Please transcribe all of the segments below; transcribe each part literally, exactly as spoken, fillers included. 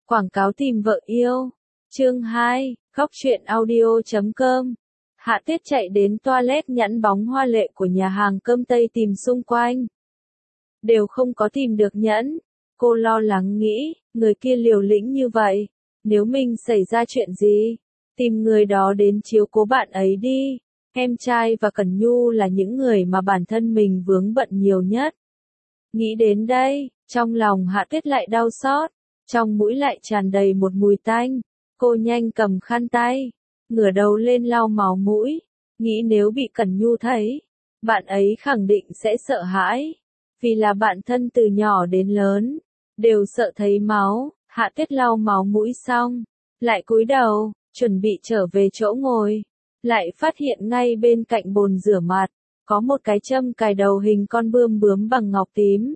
Quảng cáo tìm vợ yêu. Chương hai, góc truyện audio chấm com. Hạ Tuyết chạy đến toilet nhẵn bóng hoa lệ của nhà hàng cơm Tây tìm xung quanh. Đều không có tìm được nhẫn. Cô lo lắng nghĩ, người kia liều lĩnh như vậy. Nếu mình xảy ra chuyện gì, tìm người đó đến chiếu cố bạn ấy đi. Em trai và Cẩn Nhu là những người mà bản thân mình vướng bận nhiều nhất. Nghĩ đến đây, trong lòng Hạ Tuyết lại đau xót, trong mũi lại tràn đầy một mùi tanh. Cô nhanh cầm khăn tay, ngửa đầu lên lau máu mũi, nghĩ nếu bị Cẩn Nhu thấy, bạn ấy khẳng định sẽ sợ hãi, vì là bạn thân từ nhỏ đến lớn, đều sợ thấy máu. Hạ Tuyết lau máu mũi xong, lại cúi đầu, chuẩn bị trở về chỗ ngồi, lại phát hiện ngay bên cạnh bồn rửa mặt, có một cái châm cài đầu hình con bươm bướm bằng ngọc tím.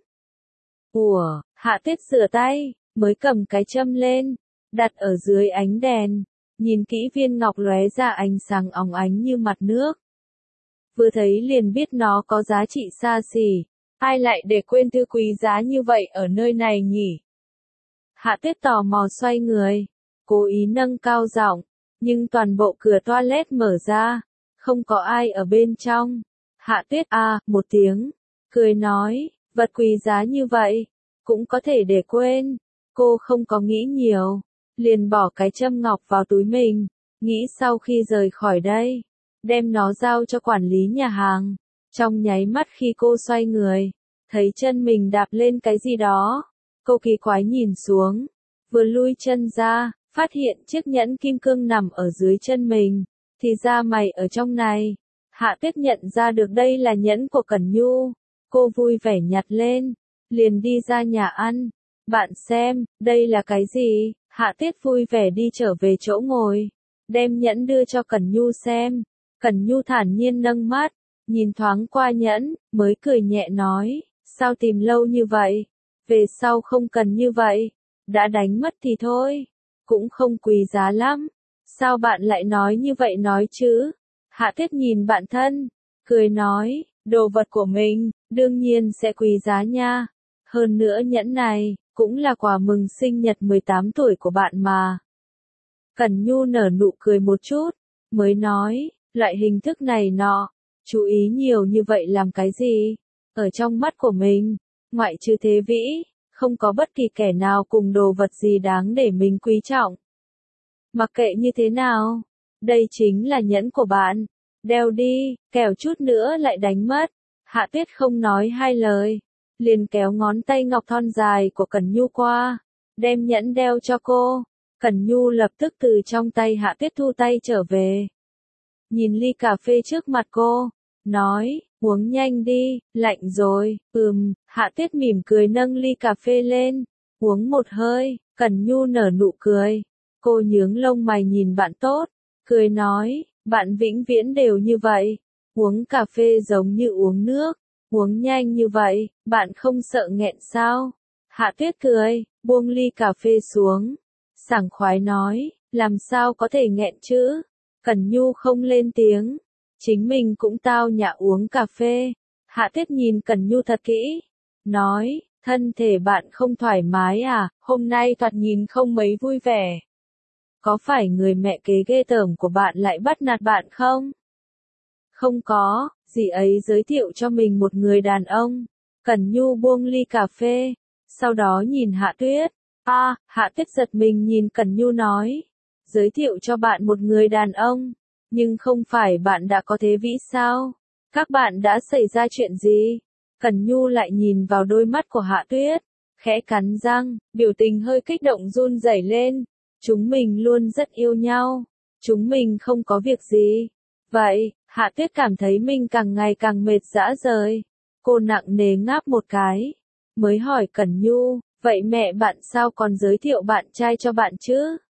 Ủa, Hạ Tuyết rửa tay, mới cầm cái châm lên, đặt ở dưới ánh đèn, nhìn kỹ viên ngọc lóe ra ánh sáng óng ánh như mặt nước. Vừa thấy liền biết nó có giá trị xa xỉ, ai lại để quên thứ quý giá như vậy ở nơi này nhỉ? Hạ Tuyết tò mò xoay người, cố ý nâng cao giọng, nhưng toàn bộ cửa toilet mở ra, không có ai ở bên trong. Hạ Tuyết a một tiếng, cười nói, vật quý giá như vậy, cũng có thể để quên. Cô không có nghĩ nhiều, liền bỏ cái châm ngọc vào túi mình, nghĩ sau khi rời khỏi đây, đem nó giao cho quản lý nhà hàng. Trong nháy mắt khi cô xoay người, thấy chân mình đạp lên cái gì đó, cô kỳ quái nhìn xuống, vừa lui chân ra, phát hiện chiếc nhẫn kim cương nằm ở dưới chân mình, thì ra mày ở trong này. Hạ Tuyết nhận ra được đây là nhẫn của Cẩn Nhu, cô vui vẻ nhặt lên, liền đi ra nhà ăn. Bạn xem, đây là cái gì? Hạ Tuyết vui vẻ đi trở về chỗ ngồi, đem nhẫn đưa cho Cẩn Nhu xem. Cẩn Nhu thản nhiên nâng mắt, nhìn thoáng qua nhẫn, mới cười nhẹ nói, sao tìm lâu như vậy? Về sau không cần như vậy, đã đánh mất thì thôi, cũng không quý giá lắm. Sao bạn lại nói như vậy nói chứ? Hạ Tuyết nhìn bạn thân, cười nói, đồ vật của mình, đương nhiên sẽ quý giá nha. Hơn nữa nhẫn này, cũng là quà mừng sinh nhật mười tám tuổi của bạn mà. Cẩn Nhu nở nụ cười một chút, mới nói, loại hình thức này nọ, chú ý nhiều như vậy làm cái gì? Ở trong mắt của mình, ngoại trừ Thế Vĩ, không có bất kỳ kẻ nào cùng đồ vật gì đáng để mình quý trọng. Mặc kệ như thế nào, đây chính là nhẫn của bạn, đeo đi, kẻo chút nữa lại đánh mất. Hạ Tuyết không nói hai lời, liền kéo ngón tay ngọc thon dài của Cẩn Nhu qua, đem nhẫn đeo cho cô. Cẩn Nhu lập tức từ trong tay Hạ Tuyết thu tay trở về. Nhìn ly cà phê trước mặt cô, nói, uống nhanh đi, lạnh rồi. Ừm, Hạ Tuyết mỉm cười nâng ly cà phê lên, uống một hơi. Cẩn Nhu nở nụ cười, cô nhướng lông mày nhìn bạn tốt, cười nói, bạn vĩnh viễn đều như vậy, uống cà phê giống như uống nước, uống nhanh như vậy, bạn không sợ nghẹn sao? Hạ Tuyết cười, buông ly cà phê xuống, sảng khoái nói, làm sao có thể nghẹn chứ? Cẩn Nhu không lên tiếng, chính mình cũng tao nhã uống cà phê. Hạ Tuyết nhìn Cẩn Nhu thật kỹ, nói, thân thể bạn không thoải mái à, hôm nay thoạt nhìn không mấy vui vẻ. Có phải người mẹ kế ghê tởm của bạn lại bắt nạt bạn không? Không có, dì ấy giới thiệu cho mình một người đàn ông. Cẩn Nhu buông ly cà phê, sau đó nhìn Hạ Tuyết. A, à, Hạ Tuyết giật mình nhìn Cẩn Nhu nói, giới thiệu cho bạn một người đàn ông, nhưng không phải bạn đã có Thế Vĩ sao? Các bạn đã xảy ra chuyện gì? Cẩn Nhu lại nhìn vào đôi mắt của Hạ Tuyết, khẽ cắn răng, biểu tình hơi kích động run rẩy lên. Chúng mình luôn rất yêu nhau, chúng mình không có việc gì. Vậy, Hạ Tuyết cảm thấy mình càng ngày càng mệt rã rời. Cô nặng nề ngáp một cái, mới hỏi Cẩn Nhu, vậy mẹ bạn sao còn giới thiệu bạn trai cho bạn chứ?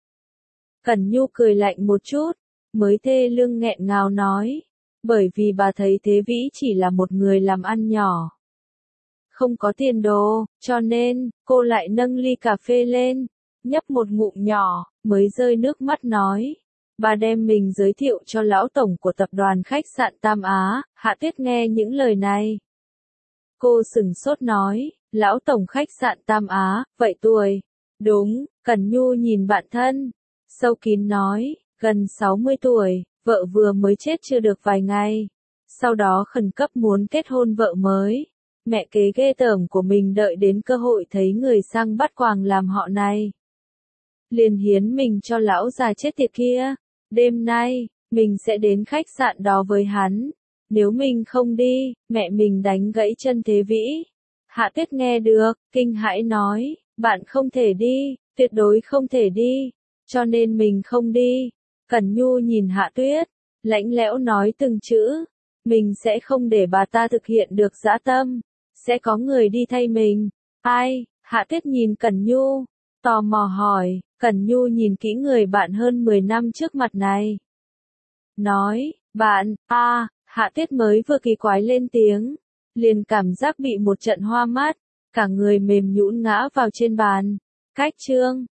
Cẩn Nhu cười lạnh một chút, mới thê lương nghẹn ngào nói, bởi vì bà thấy Thế Vĩ chỉ là một người làm ăn nhỏ, không có tiền đồ, cho nên, cô lại nâng ly cà phê lên, nhấp một ngụm nhỏ, mới rơi nước mắt nói, bà đem mình giới thiệu cho lão tổng của tập đoàn khách sạn Tam Á. Hạ Tuyết nghe những lời này, cô sửng sốt nói, lão tổng khách sạn Tam Á, vậy tuổi? Đúng, Cẩn Nhu nhìn bạn thân, sâu kín nói, gần sáu mươi tuổi, vợ vừa mới chết chưa được vài ngày. Sau đó khẩn cấp muốn kết hôn vợ mới. Mẹ kế ghê tởm của mình đợi đến cơ hội thấy người sang bắt quàng làm họ này. Liền hiến mình cho lão già chết tiệt kia. Đêm nay, mình sẽ đến khách sạn đó với hắn. Nếu mình không đi, mẹ mình đánh gãy chân Thế Vĩ. Hạ Tuyết nghe được, kinh hãi nói, bạn không thể đi, tuyệt đối không thể đi, cho nên mình không đi. Cẩn Nhu nhìn Hạ Tuyết, lạnh lẽo nói từng chữ, mình sẽ không để bà ta thực hiện được dã tâm, sẽ có người đi thay mình. Ai? Hạ Tuyết nhìn Cẩn Nhu, tò mò hỏi, Cẩn Nhu nhìn kỹ người bạn hơn mười năm trước mặt này. Nói, bạn, a à, Hạ Tuyết mới vừa kỳ quái lên tiếng, liền cảm giác bị một trận hoa mắt, cả người mềm nhũn ngã vào trên bàn. Cách chương